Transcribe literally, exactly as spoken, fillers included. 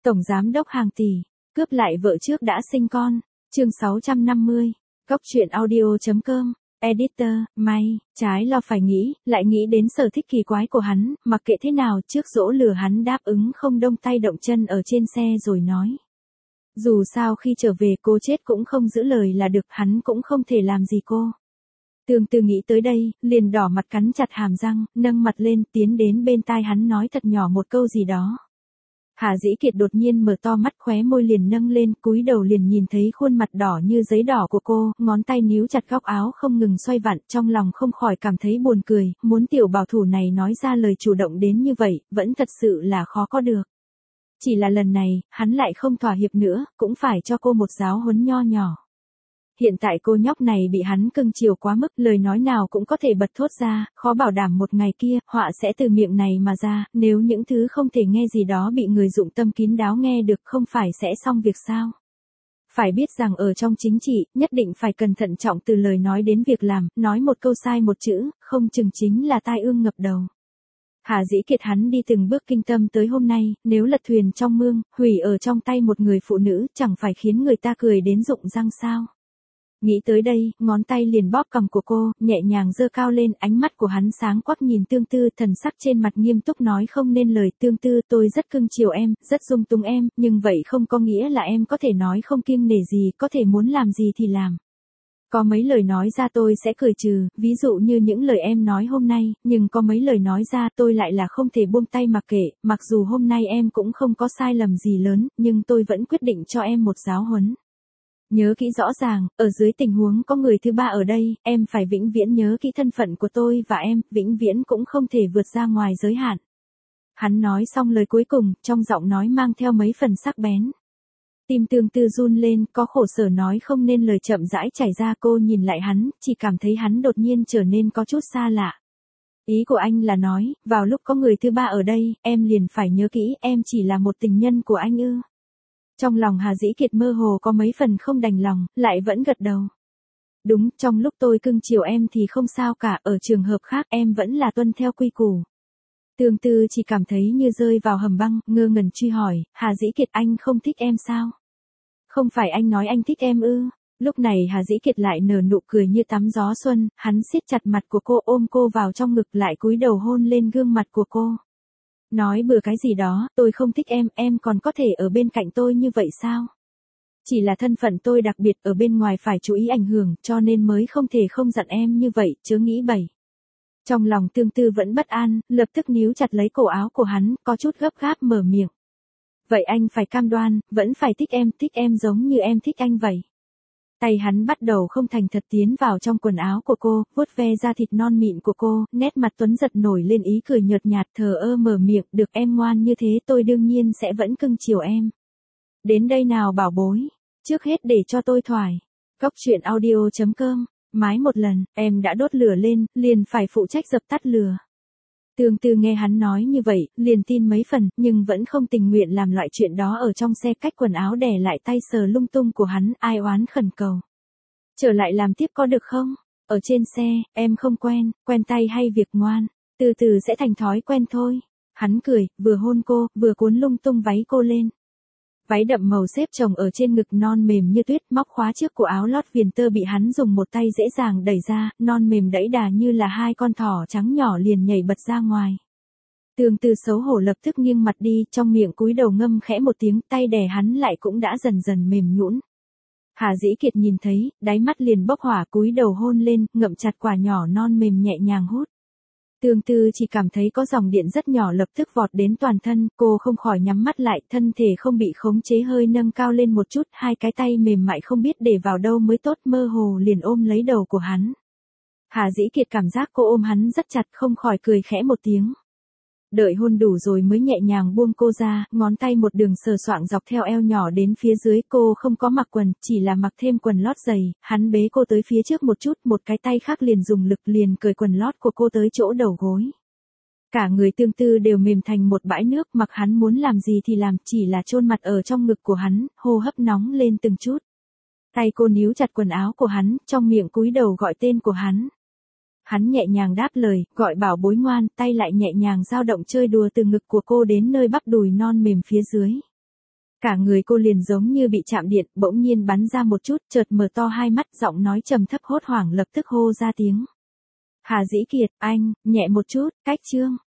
Tổng giám đốc hàng tỷ, cướp lại vợ trước đã sinh con. Chương sáu trăm năm mươi. Góc truyện audio chấm com. Editor, may, trái lo phải nghĩ, lại nghĩ đến sở thích kỳ quái của hắn, mặc kệ thế nào trước dỗ lừa hắn đáp ứng không đông tay động chân ở trên xe rồi nói. Dù sao khi trở về cô chết cũng không giữ lời là được, hắn cũng không thể làm gì cô. Tương Tư nghĩ tới đây, liền đỏ mặt cắn chặt hàm răng, nâng mặt lên tiến đến bên tai hắn nói thật nhỏ một câu gì đó. Hà Dĩ Kiệt đột nhiên mở to mắt, khóe môi liền nâng lên, cúi đầu liền nhìn thấy khuôn mặt đỏ như giấy đỏ của cô, ngón tay níu chặt góc áo không ngừng xoay vặn, trong lòng không khỏi cảm thấy buồn cười, muốn tiểu bảo thủ này nói ra lời chủ động đến như vậy, vẫn thật sự là khó có được. Chỉ là lần này, hắn lại không thỏa hiệp nữa, cũng phải cho cô một giáo huấn nho nhỏ. Hiện tại cô nhóc này bị hắn cưng chiều quá mức, lời nói nào cũng có thể bật thốt ra, khó bảo đảm một ngày kia, họa sẽ từ miệng này mà ra, nếu những thứ không thể nghe gì đó bị người dụng tâm kín đáo nghe được không phải sẽ xong việc sao. Phải biết rằng ở trong chính trị, nhất định phải cẩn thận trọng từ lời nói đến việc làm, nói một câu sai một chữ, không chừng chính là tai ương ngập đầu. Hà Dĩ Kiệt hắn đi từng bước kinh tâm tới hôm nay, nếu lật thuyền trong mương, hủy ở trong tay một người phụ nữ, chẳng phải khiến người ta cười đến rụng răng sao. Nghĩ tới đây, ngón tay liền bóp cằm của cô, nhẹ nhàng giơ cao lên, ánh mắt của hắn sáng quắc nhìn Tương Tư, thần sắc trên mặt nghiêm túc nói không nên lời. Tương Tư, tôi rất cưng chiều em, rất dung túng em, nhưng vậy không có nghĩa là em có thể nói không kiêng nể gì, có thể muốn làm gì thì làm. Có mấy lời nói ra tôi sẽ cười trừ, ví dụ như những lời em nói hôm nay, nhưng có mấy lời nói ra tôi lại là không thể buông tay mặc kệ, mặc dù hôm nay em cũng không có sai lầm gì lớn, nhưng tôi vẫn quyết định cho em một giáo huấn. Nhớ kỹ rõ ràng, ở dưới tình huống có người thứ ba ở đây, em phải vĩnh viễn nhớ kỹ thân phận của tôi và em, vĩnh viễn cũng không thể vượt ra ngoài giới hạn. Hắn nói xong lời cuối cùng, trong giọng nói mang theo mấy phần sắc bén. Tim Tương Tư run lên, có khổ sở nói không nên lời chậm rãi chảy ra. Cô nhìn lại hắn, chỉ cảm thấy hắn đột nhiên trở nên có chút xa lạ. Ý của anh là nói, vào lúc có người thứ ba ở đây, em liền phải nhớ kỹ, em chỉ là một tình nhân của anh ư. Trong lòng Hà Dĩ Kiệt mơ hồ có mấy phần không đành lòng, lại vẫn gật đầu. Đúng, trong lúc tôi cưng chiều em thì không sao cả, ở trường hợp khác em vẫn là tuân theo quy củ. Tương Tư chỉ cảm thấy như rơi vào hầm băng, ngơ ngẩn truy hỏi, Hà Dĩ Kiệt anh không thích em sao? Không phải anh nói anh thích em ư? Lúc này Hà Dĩ Kiệt lại nở nụ cười như tắm gió xuân, hắn siết chặt mặt của cô ôm cô vào trong ngực lại cúi đầu hôn lên gương mặt của cô. Nói bừa cái gì đó, tôi không thích em, em còn có thể ở bên cạnh tôi như vậy sao? Chỉ là thân phận tôi đặc biệt ở bên ngoài phải chú ý ảnh hưởng, cho nên mới không thể không giận em như vậy, chớ nghĩ bậy. Trong lòng Tương Tư vẫn bất an, lập tức níu chặt lấy cổ áo của hắn, có chút gấp gáp mở miệng. Vậy anh phải cam đoan, vẫn phải thích em, thích em giống như em thích anh vậy. Tay hắn bắt đầu không thành thật tiến vào trong quần áo của cô, vuốt ve da thịt non mịn của cô, nét mặt tuấn giật nổi lên ý cười nhợt nhạt, thờ ơ mở miệng, được em ngoan như thế tôi đương nhiên sẽ vẫn cưng chiều em. Đến đây nào bảo bối, trước hết để cho tôi thoải. Góc truyện audio chấm com, mái một lần, em đã đốt lửa lên, liền phải phụ trách dập tắt lửa. Tương Tư nghe hắn nói như vậy, liền tin mấy phần, nhưng vẫn không tình nguyện làm loại chuyện đó ở trong xe, cách quần áo đè lại tay sờ lung tung của hắn, ai oán khẩn cầu. Trở lại làm tiếp có được không? Ở trên xe, em không quen, quen tay hay việc ngoan, từ từ sẽ thành thói quen thôi. Hắn cười, vừa hôn cô, vừa cuốn lung tung váy cô lên. Váy đậm màu xếp chồng ở trên ngực non mềm như tuyết, móc khóa trước của áo lót viền tơ bị hắn dùng một tay dễ dàng đẩy ra, non mềm đẫy đà như là hai con thỏ trắng nhỏ liền nhảy bật ra ngoài. Tương Tư xấu hổ lập tức nghiêng mặt đi, trong miệng cúi đầu ngâm khẽ một tiếng, tay đè hắn lại cũng đã dần dần mềm nhũn. Hà Dĩ Kiệt nhìn thấy, đáy mắt liền bốc hỏa, cúi đầu hôn lên, ngậm chặt quả nhỏ non mềm nhẹ nhàng hút. Tương Tư chỉ cảm thấy có dòng điện rất nhỏ lập tức vọt đến toàn thân, cô không khỏi nhắm mắt lại, thân thể không bị khống chế hơi nâng cao lên một chút, hai cái tay mềm mại không biết để vào đâu mới tốt, mơ hồ liền ôm lấy đầu của hắn. Hà Dĩ Kiệt cảm giác cô ôm hắn rất chặt, không khỏi cười khẽ một tiếng. Đợi hôn đủ rồi mới nhẹ nhàng buông cô ra, ngón tay một đường sờ soạng dọc theo eo nhỏ đến phía dưới, cô không có mặc quần, chỉ là mặc thêm quần lót dày, hắn bế cô tới phía trước một chút, một cái tay khác liền dùng lực liền cởi quần lót của cô tới chỗ đầu gối. Cả người Tương Tư đều mềm thành một bãi nước, mặc hắn muốn làm gì thì làm, chỉ là chôn mặt ở trong ngực của hắn, hô hấp nóng lên từng chút. Tay cô níu chặt quần áo của hắn, trong miệng cúi đầu gọi tên của hắn. Hắn nhẹ nhàng đáp lời, gọi bảo bối ngoan, tay lại nhẹ nhàng dao động chơi đùa từ ngực của cô đến nơi bắp đùi non mềm phía dưới. Cả người cô liền giống như bị chạm điện, bỗng nhiên bắn ra một chút, chợt mở to hai mắt, giọng nói trầm thấp hốt hoảng lập tức hô ra tiếng. Hà Dĩ Kiệt, anh, nhẹ một chút, cách Trương.